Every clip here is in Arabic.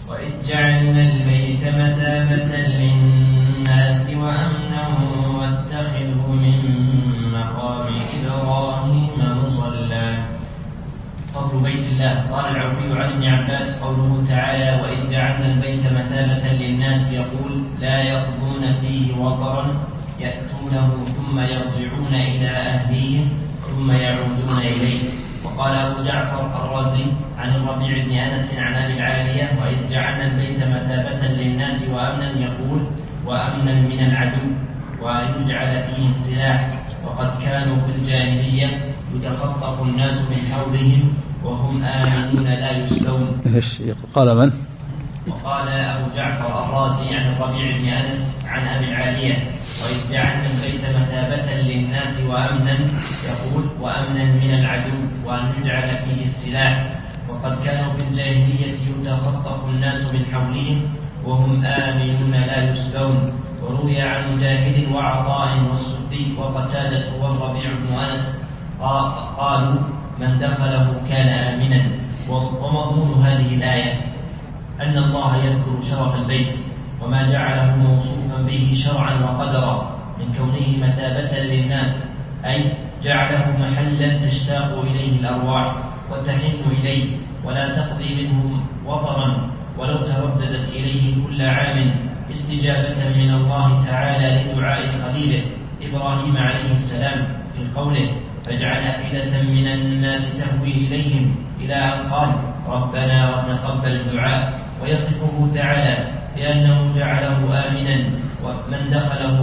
وإذ جعلنا البيت مثابة للناس وأمنا واتخذوا من مقام إبراهيم مصلى. قول بيت الله. قال العوفي عن ابن عباس قوله تعالى وإذ جعلنا البيت مثابة للناس يقول لا يقضون فيه وطرا يأتونه ثم يرجعون إلى أهليهم ثم يعودون إليه. وقال أبو جعفر الرازي عن الربيع بن أنس عن أبي العالية وإذ جعلنا البيت مثابة للناس وأمنا يقول وأمنا من العدو وأن يجعل فيه السلاح. وقد كانوا في الجاهلية يتخطف الناس من حولهم وهم آمنون لا يسلون. قال من؟ وقال أبو جعفر الرازي عن الربيع بن أنس عن أبي العالية وإذ جعلنا البيت مثابة للناس وأمنا يقول وأمنا من العدو وأن يجعل فيه السلاح. وقد كانوا في الجاهلية يتخطف الناس من حولهم وهم آمنون لا يسلون. وروي عن مجاهد وعطاء والسدي وقتادة والربيع بن أنس قالوا من دخله كان آمنا. ومضمون هذه الآية أن الله يذكر شرف البيت وما جعله موصوفا به شرعا وقدرا من كونه مثابة للناس أي جعله محلا تشتاق إليه الأرواح وتحن إليه ولا تقضي منه وطرا ولو ترددت إليه كل عام استجابة من الله تعالى لدعاء خليله إبراهيم عليه السلام في قوله فاجعل أفئدة من الناس تهوي إليهم إلى أن قال ربنا وتقبل الدعاء. ويصفه تعالى بأنه جعله آمنا ومن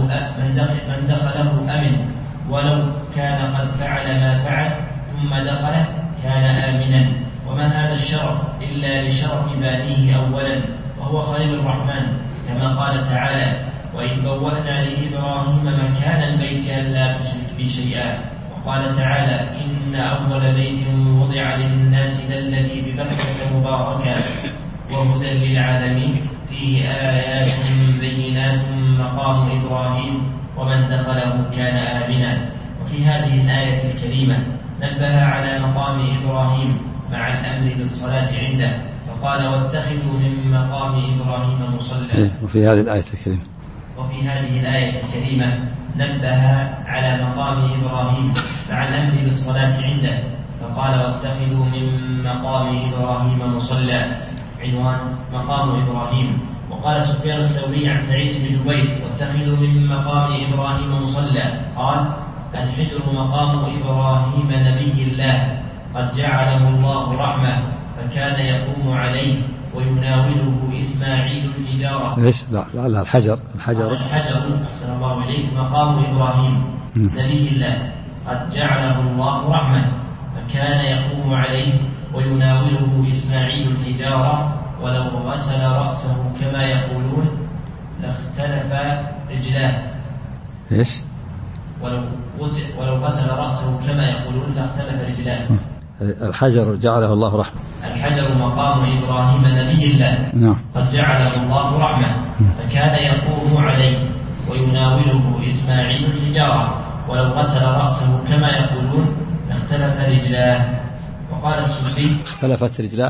دخله أمن ولو كان قد فعل ما فعل ثم دخله كان آمنا. وما هذا الشرف إلا لشرف بانيه أولا وهو خليل الرحمن كما قال تعالى وإذ بوأنا لإبراهيم مكان البيت ألا تشرك بي شيئا. وقال تعالى إن أول بيت وضع للناس الذي ببكة مباركا وهدى للعالمين فيه آيات بينات مقام إبراهيم ومن دخله كان آمنا. وفي هذه الآية الكريمة نبه على مقام إبراهيم مع الأمر بالصلاة عنده فقال واتخذوا من مقام إبراهيم مصلى. وفي هذه الآية الكريمة نبه على مقام إبراهيم مع الأمر بالصلاة عنده فقال واتخذوا من مقام إبراهيم مصلى. عنوان مقام إبراهيم. وقال سفيان الثوري عن سعيد بن جبير واتخذوا من مقام إبراهيم مصلى قال الحجر مقام إبراهيم نبي الله قد جعله الله رحمة فكان يقوم عليه ويناوله إسماعيل الحجارة. لا الحجر أحسن الله إليك مقام إبراهيم نبي الله قد جعله الله رحمة فكان يقوم عليه ويناوله إسماعيل الحجارة ولو غسل رأسه كما يقولون لاختلف رجلاه. ولو غسل رأسه كما يقولون لاختلف رجلاه. الحجر جعله الله رحمة. الحجر مقام إبراهيم نبي الله قد جعله الله رحمة فكان يقوم عليه ويناوله إسماعيل الحجارة ولو غسل رأسه كما يقولون لاختلف رجلاه. وقال السدي اختلفت رجلاه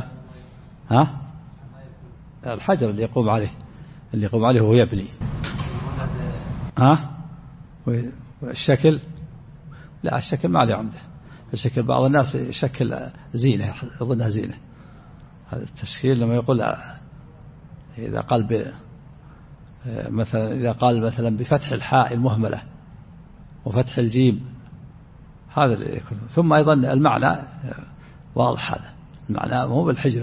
الحجر اللي يقوم عليه وهو يبني والشكل لا الشكل ما له عمده. الشكل بعض الناس يشكل زينة يظنها زينة. هذا التشكيل لما يقول إذا قال مثلا بفتح الحاء المهملة وفتح الجيم هذا اللي يكون. ثم أيضا المعنى واضح هذا المعنى مو بالحجر.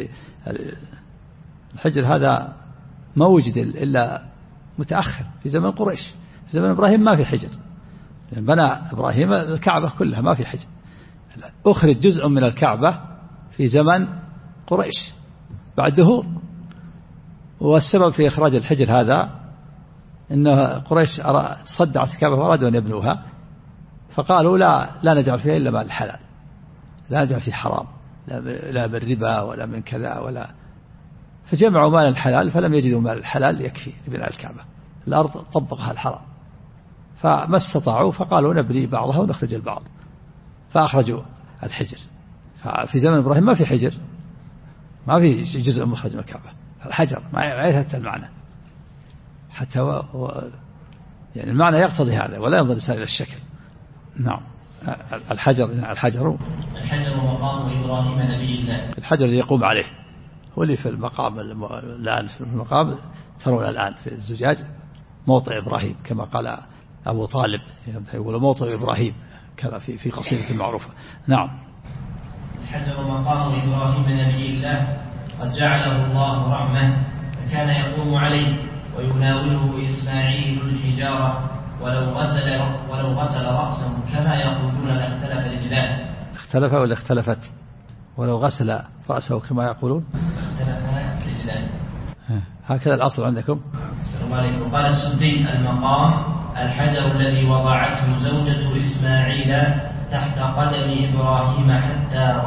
الحجر هذا ما وجد إلا متأخر في زمن قريش. في زمن إبراهيم ما في حجر بنى إبراهيم الكعبة كلها ما في حجر. أخرج جزء من الكعبة في زمن قريش بعد دهور. والسبب في إخراج الحجر هذا إن قريش صدعت الكعبة وأرادوا أن يبنوها فقالوا لا نجعل فيها إلا مال الحلال لا نجعل فيه حرام لا بالربا ولا من كذا ولا. فجمعوا مال الحلال فلم يجدوا مال الحلال يكفي لبناء الكعبة. الأرض طبقها الحرام فما استطاعوا فقالوا نبني بعضها ونخرج البعض فأخرجوا الحجر. ففي زمن إبراهيم ما في حجر ما في جزء مخرج من الكعبة الحجر ما يثبت المعنى حتى يعني المعنى يقتضي هذا ولا ينظر الإنسان إلى الشكل. نعم. الحجر مقام إبراهيم نبي الله. الحجر اللي يقوم عليه هو اللي في المقام الآن في المقام ترون الآن في الزجاج موطئ إبراهيم كما قال أبو طالب يقول موطئ إبراهيم كذا في قصيدة معروفة. نعم. الحجر مقام إبراهيم نبي الله قد جعله الله رحمة فكان يقوم عليه ويناوله إسماعيل الحجارة ولو غسل رأسه كما يقولون لاختلف رجلاه. اختلف ولا اختلفت؟ ولو غسل رأسه كما يقولون اختلف رجلاه. هكذا الأصل عندكم. السلام عليكم. قال السدي المقام الحجر الذي وضعته زوجة إسماعيل تحت قدم إبراهيم حتى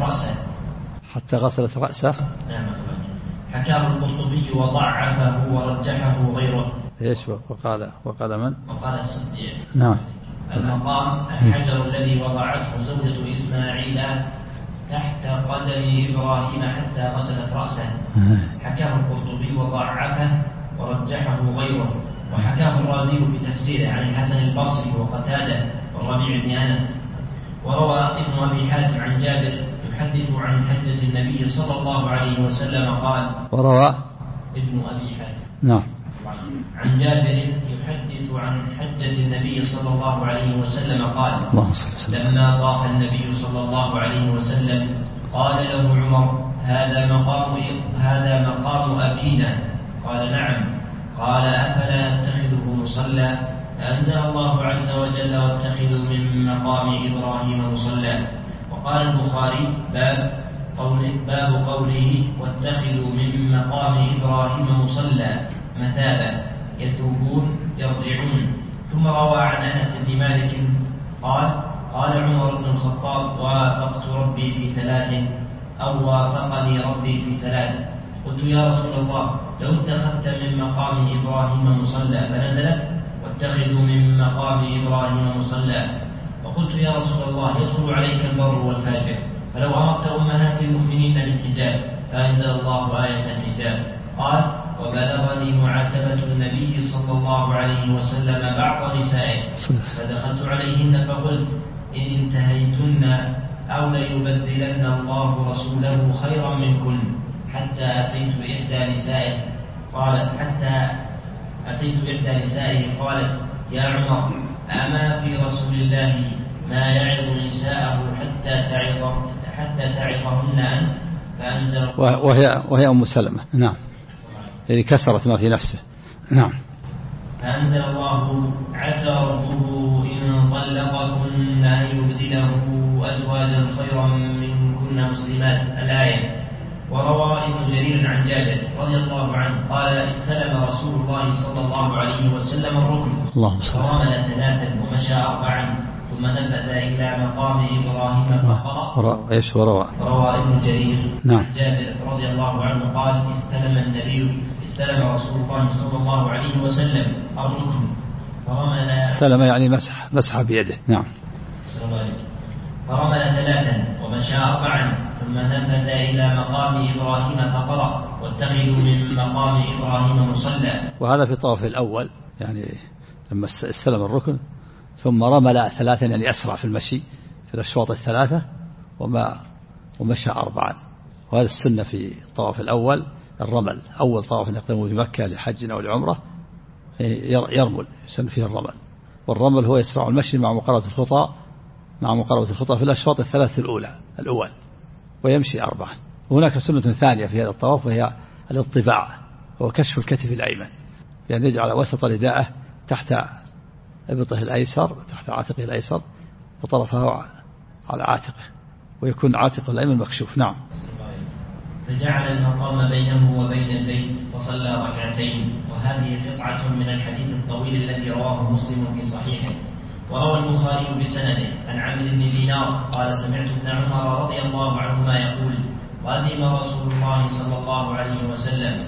غسلت رأسه. نعم. حكاه القرطبي وضعفه ورجحه غيره. ايش وقال من؟ وقال السدي. نعم. المقام الحجر الذي وضعته زوجة إسماعيل تحت قدم إبراهيم حتى غسلت رأسه. حكاه القرطبي وضعفه ورجحه غيره. وحكاه الرازي في تفسيره عن الحسن البصري وقتادة والربيع بن أنس. وروى ابن أبي حاتم عن جابر يحدث عن حجة النبي صلى الله عليه وسلم قال. وروى ابن أبي حاتم. نعم. عن جابر يحدث عن حجة النبي صلى الله عليه وسلم قال. لما طاف النبي صلى الله عليه وسلم قال له عمر هذا مقام أبينا. قال نعم. قال أفلا نتخذه مصلى؟ فأنزل الله عز وجل واتخذوا من مقام إبراهيم مصلى. وقال البخاري باب قوله واتخذوا من مقام إبراهيم مصلى مثابة يثوبون يرجعون. ثم روى عن أنس بن مالك قال عمر بن الخطاب وافقت ربي في 3 أو وافقني ربي في 3. قلت يا رسول الله لو اتخذت من مقام إبراهيم مصلى فنزلت واتخذوا من مقام إبراهيم مصلى. وقلت يا رسول الله يدخل عليك البر والفاجر فلو أمرت أمهات المؤمنين بالحجاب فأنزل الله آية الحجاب. قال وبلغني معاتبة النبي صلى الله عليه وسلم بعض نسائه فدخلت عليهن فقلت إن انتهيتن أو ليبدلن الله رسوله خيرا منكن حتى أتيت إحدى نسائه قالت يا عمر أما في رسول الله ما يعظ نساءه حتى تعظهن أنت؟ فأنزل وهي أم سلمة. نعم. يعني كسرت ما في نفسه. نعم. فأنزل الله عسى ربه إن طلقكن أن يبدله أزواجا خيرا منكن مسلمات الآية. وروى ابن جرير عن جابر رضي الله عنه قال استلم رسول الله صلى الله عليه وسلم الركن فرمل 3 ومشى 4 ثم نفذ إلى مقام إبراهيم فقرأ. وروى ابن جرير عن جابر رضي الله عنه قال استلم رسول الله صلى الله عليه وسلم الركن فرمل. استلم يعني مسح بيده. نعم. فرمل 3 ومشى 4 ثم نفذ إلى مقام إبراهيم فقرأ واتخذوا من مقام إبراهيم مصلى. وهذا في الطواف الأول يعني لما استلم الركن ثم رمل 3 يعني أسرع في المشي في الأشواط 3 ومشى 4. وهذا السنة في الطواف الأول الرمل. أول طواف يقدمه في مكة لحج أو لعمرة يرمل يسن فيه الرمل. والرمل هو يسرع المشي مع مقاربة الخطى في الأشواط 3 الأول ويمشي 4. وهناك سنة ثانية في هذا الطواف وهي الاطباع هو كشف الكتف الأيمن يعني يجعل وسط رداءه تحت إبطه الأيسر تحت عاتقه الأيسر وطرفه على عاتقه ويكون عاتقه الأيمن مكشوف. نعم. فجعل المقام بينه وبين البيت وصلى 2 وهذه قطعة من الحديث الطويل الذي رواه مسلم في صحيحه. وروى البخاري بسنده عن عمرو بن دينار قال سمعت ابن عمر رضي الله عنهما يقول قدم رسول الله صلى الله عليه وسلم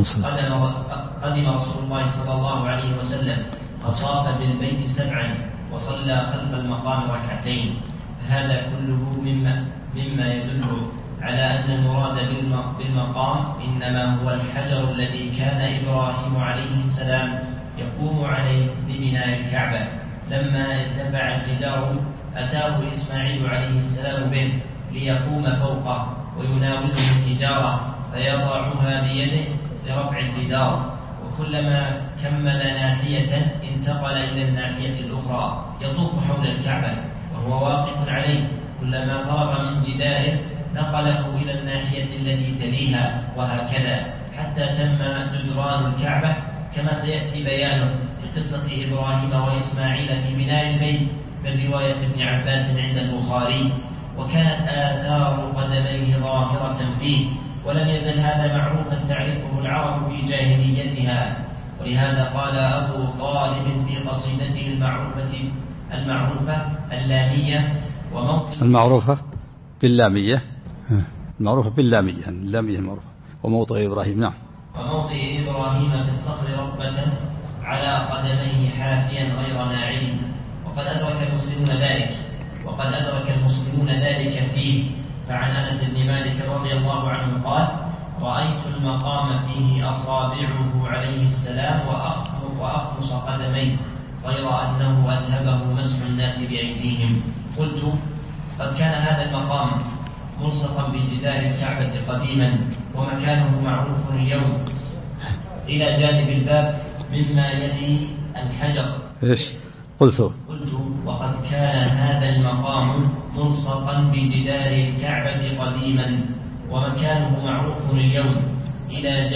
فطاف بالبيت 7 وصلى خلف المقام 2. هذا كله مما يدل على أن المراد بالمقام إنما هو الحجر الذي كان إبراهيم عليه السلام يقوم عليه لبناء الكعبة. لما ارتفع الجدار أتاه إسماعيل عليه السلام به ليقوم فوقه ويناوله الحجارة فيضعها بيده لرفع الجدار، وكلما كمل ناحية انتقل إلى الناحية الأخرى يطوف حول الكعبة وهو واقف عليه، كلما فرغ من جداره نقله إلى الناحية التي تليها، وهكذا حتى تم جدران الكعبة كما سيأتي بيانه لقصة إبراهيم وإسماعيل في بناء البيت من رواية ابن عباس عند البخاري. وكانت آثار قدميه ظاهرة فيه، ولم يزل هذا معروفا تعرفه العرب في جاهليتها، ولهذا قال أبو طالب في قصيدته المعروفة اللامية المعروفة باللامية اللامية المعروفة وموضع إبراهيم. نعم. وموضع إبراهيم في الصخر ركبة على قدميه حافيا غير ناعل. وقد أدرك المسلمون ذلك فيه. فعن أنس بن مالك رضي الله عنه قال: رأيت المقام فيه أصابعه عليه السلام وأخمص قدميه، غير أنه أذهبه مسح الناس بأيديهم. قلت: قد كان هذا المقام ملصقا بجدار الكعبة قديما، ومكانه معروف اليوم إلى جانب الباب مما يلي الحجر. إيش قلت: وقد كان هذا المقام ملصقا بجدار الكعبة قديما، ومكانه معروف اليوم إلى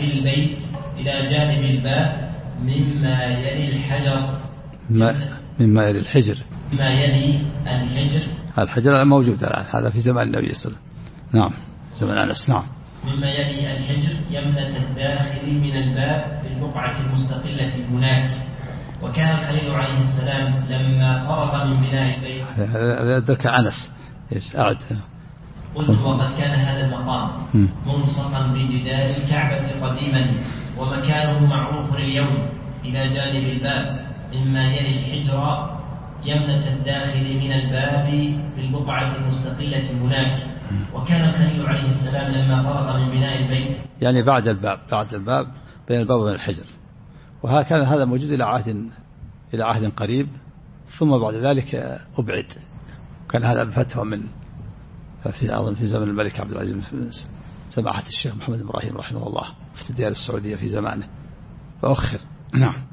جانب الباب مما يلي الحجر. مما يلي الحجر. ما يلي الحجر موجود الآن، هذا في زمان النبي صلى الله عليه وسلم. نعم، زمان أنس. نعم. مما يلي الحجر يمنة الداخل من الباب في البقعة المستقلة هناك. وكان الخليل عليه السلام لما فرغ من بناء البيت. هذا ذكر أنس. إيش أعد؟ قلت: وقد كان هذا المقام ملصقا بجدار الكعبة قديما، ومكانه معروف اليوم إلى جانب الباب مما يلي الحجر يمنة الداخل من الباب في البقعة المستقلة هناك. وكان الخليل عليه السلام لما فرغ من بناء البيت، يعني بعد الباب بين الباب وبين الحجر، وهكذا هذا موجود إلى عهد قريب، ثم بعد ذلك أبعد. وكان هذا بفتوى من في زمن الملك عبد العزيز سماحة الشيخ محمد إبراهيم رحمه الله في الديار السعودية في زمانه، فأخر. نعم.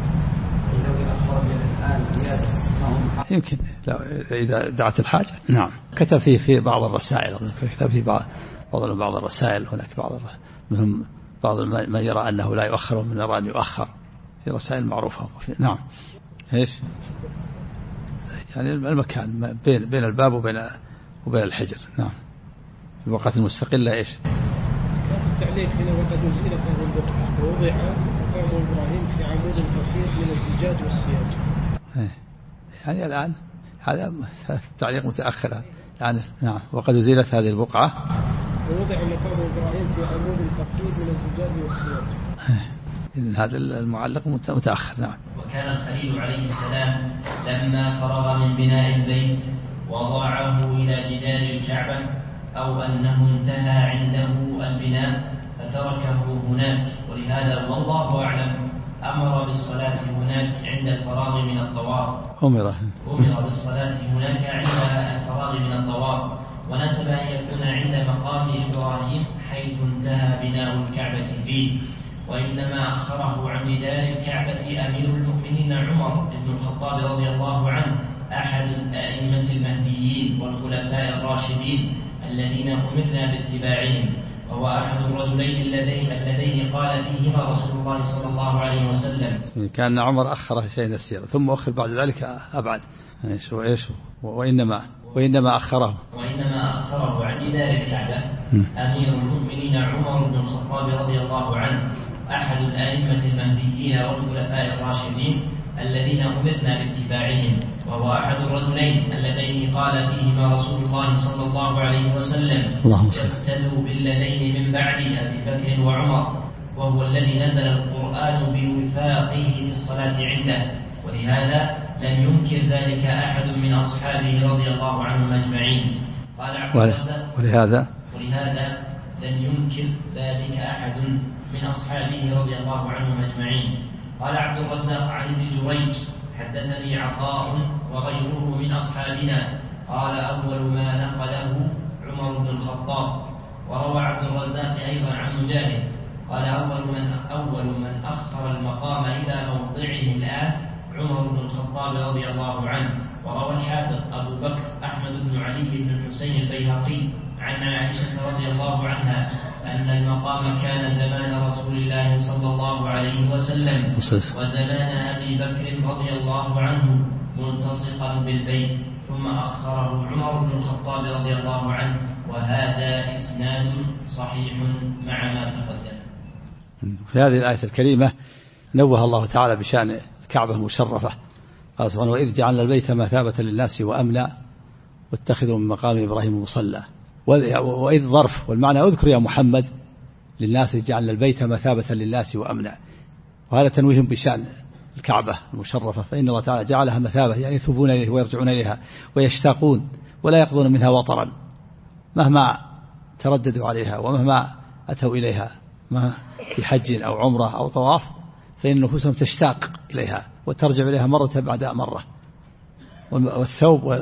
يمكن إذا دعت الحاجة. نعم. كتب فيه في بعض الرسائل، كتب فيه بعض الرسائل. هناك منهم بعض من يرى أنه لا يؤخر ومن يرى أن يؤخر، في رسائل معروفة. نعم. إيش يعني المكان بين الباب وبين الحجر. نعم. في البقعة المستقلة. إيش التعليق هنا: وقد أزيلت هذه البقعة ووضع مقام إبراهيم في عمود قصير من الزجاج والسياج. يعني الآن هذا تعليق متأخر يعني. نعم. وقد أزيلت هذه البقعة ووضع مقام إبراهيم في عمود قصير من الزجاج والسياج. هذا المعلق متأخر. نعم. وكان الخليل عليه السلام لما فرغ من بناء البيت وضعه إلى جدار الكعبة، أو أنه انتهى عنده البناء فتركه هناك، ولهذا والله أعلم أمر بالصلاة هناك عند الفراغ من الطواف. أمر بالصلاة هناك عند الفراغ من الطواف، ونسب أن يكون عند مقام إبراهيم حيث انتهى بناء الكعبة فيه. وإنما أخره عن جدار الكعبة أمير المؤمنين عمر بن الخطاب رضي الله عنه، أحد الأئمة المهديين والخلفاء الراشدين الذين أمرنا باتباعهم، وهو أحد الرجلين اللذين قال فيهما رسول الله صلى الله عليه وسلم. كان عمر أخره شيء السيرة ثم أخر بعد ذلك أبعد. وإنما أخره عن جدار الكعبة أمير المؤمنين عمر بن الخطاب رضي الله عنه، أحد الأئمة المهديين والخلفاء الراشدين الذين أمرنا باتباعهم، وهو أحد الرجلين اللذين قال فيهما رسول الله صلى الله عليه وسلم: اقتدوا بالذين من بعد أبي بكر وعمر، وهو الذي نزل القرآن بوفاقه في الصلاة عنده. ولهذا لم ينكر ذلك أحد من أصحابه رضي الله عنهم أجمعين. ولهذا ولهذا لم ينكر ذلك أحد من أصحابه رضي الله عنهم أجمعين. قال عبد الرزاق عن ابن جريج حدثني عطاء وغيره من أصحابنا قال أول ما نقله عمر بن الخطاب. وروى عبد الرزاق أيضا عن مجاهد قال أول من أخر المقام إلى موضعه الآن عمر بن الخطاب رضي الله عنه. وروى الحافظ أبو بكر أحمد بن علي بن الحسين البيهقي عن عائشة رضي الله عنها أن المقام كان زمان رسول الله صلى الله عليه وسلم وزمان أبي بكر رضي الله عنه ملتصقا بالبيت ثم أخره عمر بن الخطاب رضي الله عنه، وهذا إسناد صحيح مع ما تقدم. في هذه الآية الكريمة نوه الله تعالى بشأن الكعبة المشرفة. قال سبحانه وإذ جعلنا البيت مثابة للناس وأمنا واتخذوا من مقام إبراهيم مصلى. وإذ ظرف والمعنى اذكر يا محمد للناس جعلنا البيت مثابة للناس وأمنا. وهذا تنويه بشأن الكعبة المشرفة، فإن الله تعالى جعلها مثابة يعني يثوبون إليه ويرجعون إليها ويشتاقون ولا يقضون منها وطرا مهما ترددوا عليها ومهما أتوا إليها في حج أو عمرة أو طواف، فإن نفوسهم تشتاق إليها وترجع إليها مرة بعد مرة. والثوب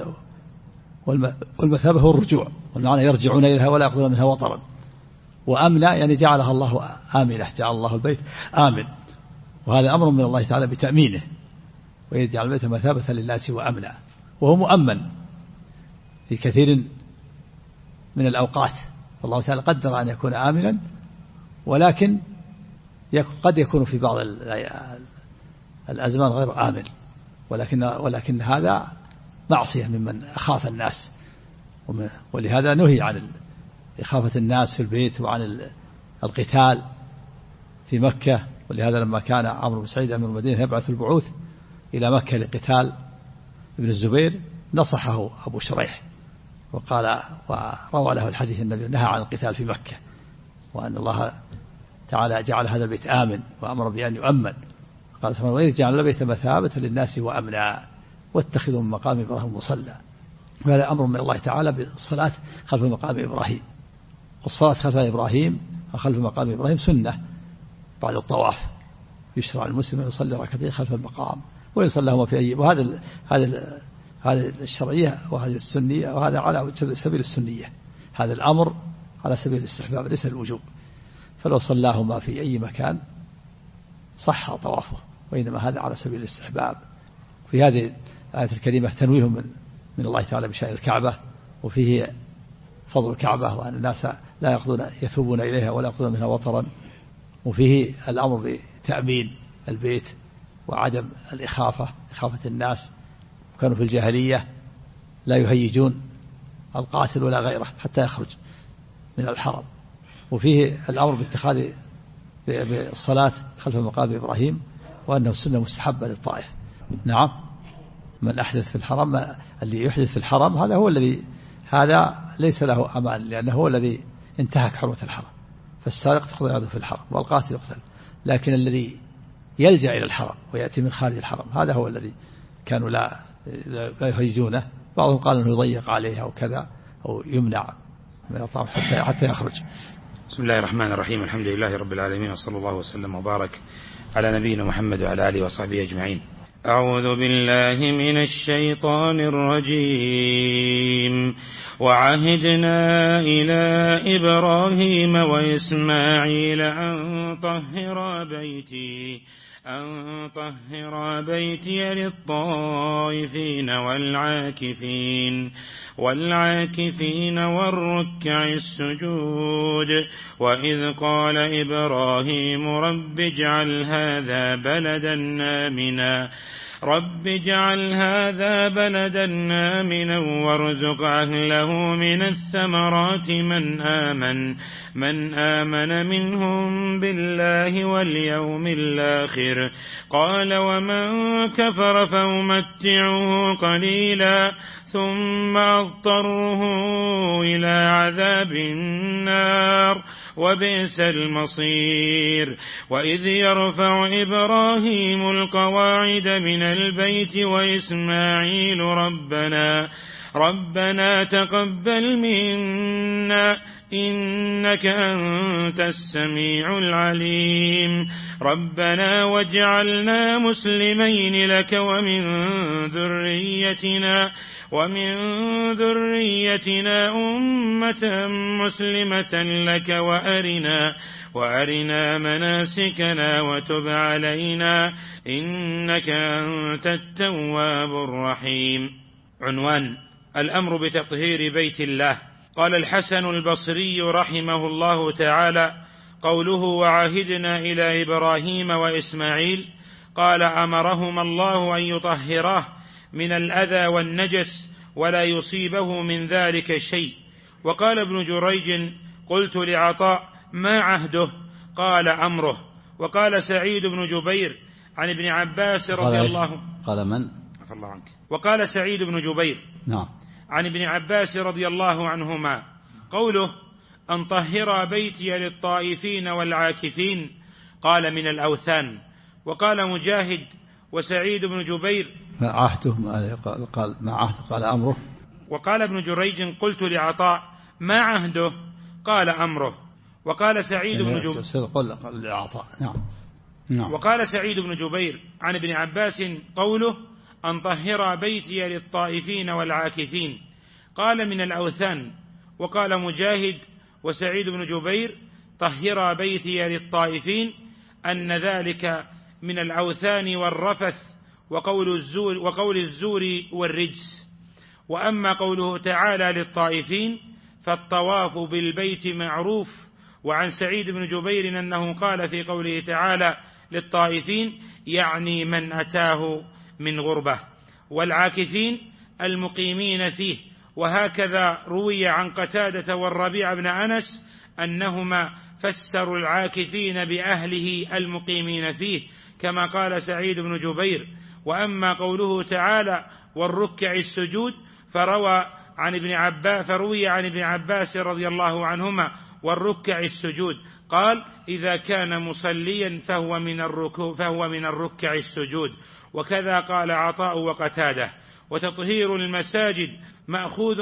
والمثابة هو الرجوع، والمعنى يرجعون إليها ولا يقضون منها وطرا. وأمنا يعني جعلها الله آمنة، جعل الله البيت آمن، وهذا أمر من الله تعالى بتأمينه. ويجعل البيت مثابة للناس وأمنا، وهو مؤمن في كثير من الأوقات. والله تعالى قدر أن يكون آمنا، ولكن قد يكون في بعض الأزمان غير آمن، ولكن هذا معصية ممن أخاف الناس، ولهذا نهي عن إخافة الناس في البيت وعن القتال في مكة. ولهذا لما كان عمرو بن سعيد أمير المدينة يبعث البعوث إلى مكة لقتال ابن الزبير نصحه أبو شريح وقال وروى له الحديث النبي نهى عن القتال في مكة، وأن الله تعالى جعل هذا البيت آمن وأمر بأن يؤمن. قال سبحانه وإذ جعل البيت مثابة للناس وأمنا واتخذوا من مقام إبراهيم مصلى. وهذا أمر من الله تعالى بالصلاة خلف مقام إبراهيم. والصلاة خلف إبراهيم وخلف مقام إبراهيم سنة بعد الطواف، يشرع المسلم أن يصلي ركعتين خلف المقام ويصلي لهما في أي. وهذا هذه الشرعية وهذه السنية، وهذا على سبيل السنية. هذا الأمر على سبيل الاستحباب ليس الوجوب، فلو صلاهما في أي مكان صح طوافه، وإنما هذا على سبيل الاستحباب. في هذه الآية الكريمة تنويه من الله تعالى بشأن الكعبة، وفيه فضل الكعبة وأن الناس لا يثوبون إليها ولا يقضون منها وطرا. وفيه الأمر بتأمين البيت وعدم إخافة الناس. وكانوا في الجاهلية لا يهيجون القاتل ولا غيره حتى يخرج من الحرم. وفيه الأمر باتخاذ بالصلاة خلف مقام إبراهيم، وأنه سنة مستحبة للطائف. نعم، من أحدث في الحرم، اللي يحدث في الحرم هذا ليس له أمان، لأنه هو الذي انتهك حرمة الحرم. فالسارق تأخذ يده في الحرم والقاتل يقتل. لكن الذي يلجأ إلى الحرم ويأتي من خارج الحرم هذا هو الذي كانوا لا يهيجونه. بعضهم قال أنه يضيق عليه أو كذا أو يمنع من الطعام حتى يخرج. بسم الله الرحمن الرحيم. الحمد لله رب العالمين، وصلى الله وسلم وبارك على نبينا محمد وعلى آله وصحبه أجمعين. أعوذ بالله من الشيطان الرجيم. وعهدنا إلى إبراهيم وإسماعيل أن طهر بيتي للطائفين والعاكفين والركع السجود. وإذ قال إبراهيم رب اجعل هذا بلدا آمنا وارزق أهله من الثمرات من آمن منهم بالله واليوم الآخر. قال ومن كفر فأمتعه قليلا ثم أضطره إلى عذاب النار وبئس المصير. وإذ يرفع إبراهيم القواعد من البيت وإسماعيل ربنا تقبل منا إنك أنت السميع العليم ربنا واجعلنا مسلمين لك ومن ذريتنا أمة مسلمة لك وأرنا مناسكنا وتب علينا إنك أنت التواب الرحيم. عنوان: الأمر بتطهير بيت الله. قال الحسن البصري رحمه الله تعالى: قوله وعاهدنا إلى إبراهيم وإسماعيل، قال أمرهما الله أن يطهراه من الأذى والنجس ولا يصيبه من ذلك شيء. وقال ابن جريج: قلت لعطاء: ما عهده؟ قال أمره. وقال سعيد بن جبير عن ابن عباس رضي الله قال من؟ عفى الله عنك. وقال سعيد بن جبير نعم عن ابن عباس رضي الله عنهما قوله: أن طهر بيتي للطائفين والعاكفين، قال من الأوثان. وقال مجاهد وسعيد بن جبير: ما عهده؟ قال ما عهده؟ قال أمره. وقال ابن جريج: قلت لعطاء: ما عهده؟ قال أمره. وقال سعيد بن جبير نعم. وقال سعيد بن جبير عن ابن عباس قوله: أن طهر بيتي للطائفين والعاكفين، قال من الأوثان. وقال مجاهد وسعيد بن جبير: طهر بيتي للطائفين، أن ذلك من الأوثان والرفث وقول الزور والرجس. وأما قوله تعالى للطائفين فالطواف بالبيت معروف. وعن سعيد بن جبير أنه قال في قوله تعالى للطائفين يعني من أتاه من غربة، والعاكفين المقيمين فيه. وهكذا روي عن قتادة والربيع بن أنس أنهما فسروا العاكفين بأهله المقيمين فيه كما قال سعيد بن جبير. وأما قوله تعالى والركع السجود فروي عن ابن عباس رضي الله عنهما والركع السجود، قال إذا كان مصليا فهو من الركع السجود. وكذا قال عطاء وقتادة. وتطهير المساجد مأخوذ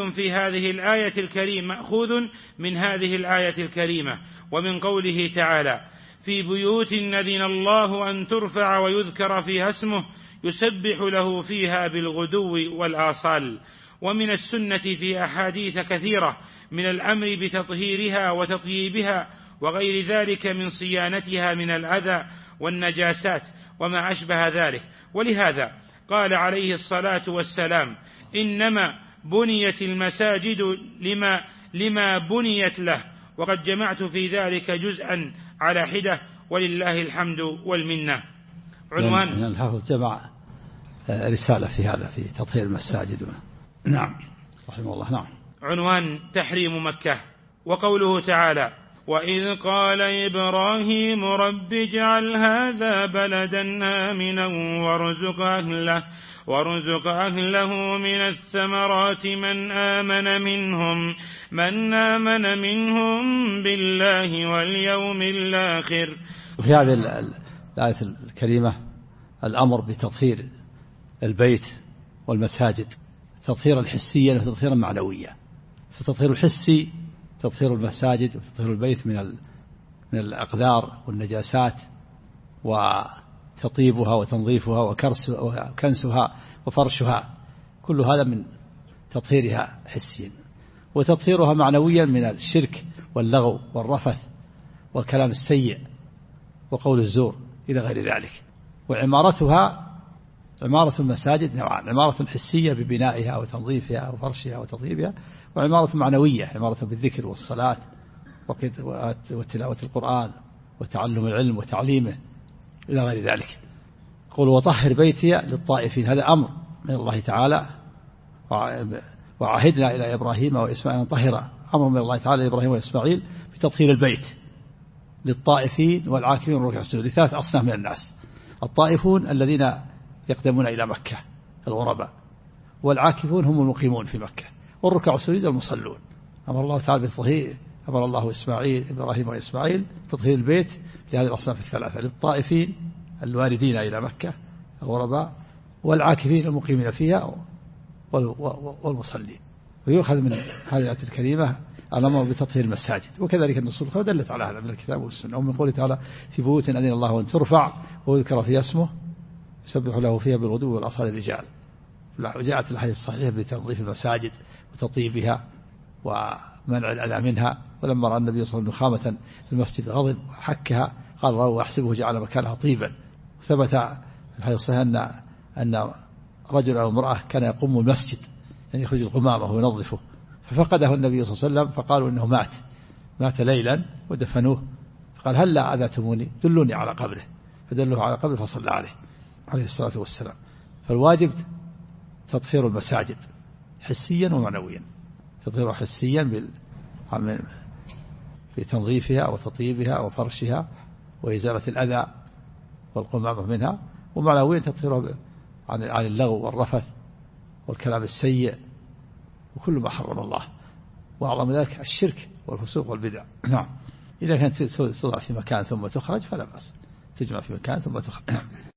من هذه الآية الكريمة ومن قوله تعالى في بيوت أذن الله أن ترفع ويذكر فيها اسمه يسبح له فيها بالغدو والآصال. ومن السنة في أحاديث كثيرة من الأمر بتطهيرها وتطييبها وغير ذلك من صيانتها من الأذى والنجاسات وما أشبه ذلك. ولهذا قال عليه الصلاة والسلام إنما بنيت المساجد لما بنيت له. وقد جمعت في ذلك جزءا على حدة ولله الحمد والمنة. عنوان الحافظ جمع رسالة في هذا في تطهير المساجد. نعم رحمه الله. نعم. عنوان تحريم مكة. وقوله تعالى وإذ قال إبراهيم رب اجعل هذا بلدا آمنا وارزق أهله من الثمرات من آمن منهم بالله واليوم الآخر. في هذه الآية الكريمة الأمر بتطهير البيت والمساجد تطهيرا حسيا وتطهيرا معنويا. فالتطهير الحسي تطهير المساجد وتطهير البيت من الأقذار والنجاسات وتطيبها وتنظيفها وكنسها وفرشها، كل هذا من تطهيرها حسيا. وتطهيرها معنويا من الشرك واللغو والرفث والكلام السيء وقول الزور إلى غير ذلك. وعمارتها عمارة المساجد نوعان: عمارة حسية ببنائها وتنظيفها وفرشها وتطيبها، وعمارة معنوية عمارة بالذكر والصلاة وتلاوة القرآن وتعلم العلم وتعليمه إلى غير ذلك. قل وطهر بيتي للطائفين، هذا أمر من الله تعالى. وعهدنا إلى إبراهيم وإسماعيل أن طهر، أمر من الله تعالى لإبراهيم وإسماعيل بتطهير البيت للطائفين والعاكفين والركع السجود لثلاث أصناف من الناس: الطائفون الذين يقدمون إلى مكة الغرباء، والعاكفون هم المقيمون في مكة، والركع السجود المصلون. أمر الله تعالى بتطهير، أمر الله إبراهيم وإسماعيل تطهير البيت لهذه الأصناف الثلاثة: للطائفين الواردين إلى مكة الغرباء، والعاكفين المقيمين فيها، والمصلين. ويؤخذ من هذه الآية الكريمة الأمر بتطهير المساجد، وكذلك النصوص الأخرى دلت على هذا من الكتاب والسنة. ومن قوله تعالى في بيوت أذن الله أن ترفع ويذكر فيها اسمه يسبح له فيها بالغدو والآصال الرجال. وجاءت الحديث الصحيح بتنظيف المساجد وتطيبها ومنع الأذى منها. ولما رأى النبي صلى الله عليه وسلم نخامة في المسجد غضب وحكها قال رواه أحسبه جعل مكانها طيبا. وثبت في الحديث الصحيح أن رجل أو امرأة كان يقوم المسجد يعني يخرج القمامة وينظفه، ففقده النبي صلى الله عليه وسلم فقالوا إنه مات ليلا ودفنوه، فقال هل لا أذيتموني دلوني على قبره، فدلوه على قبره فصلى عليه الصلاة والسلام. فالواجب تطهير المساجد حسيا ومعنويا. تطهيرها حسيا بتنظيفها وتطيبها وفرشها وإزالة الأذى والقمامة منها، ومعنويا تطهيرها عن اللغو والرفث والكلام السيء وكل ما حرم الله، وأعظم ذلك الشرك والفسوق والبدع. نعم. إذا كانت توضع في مكان ثم تخرج فلا بأس، تجمع في مكان ثم تخرج.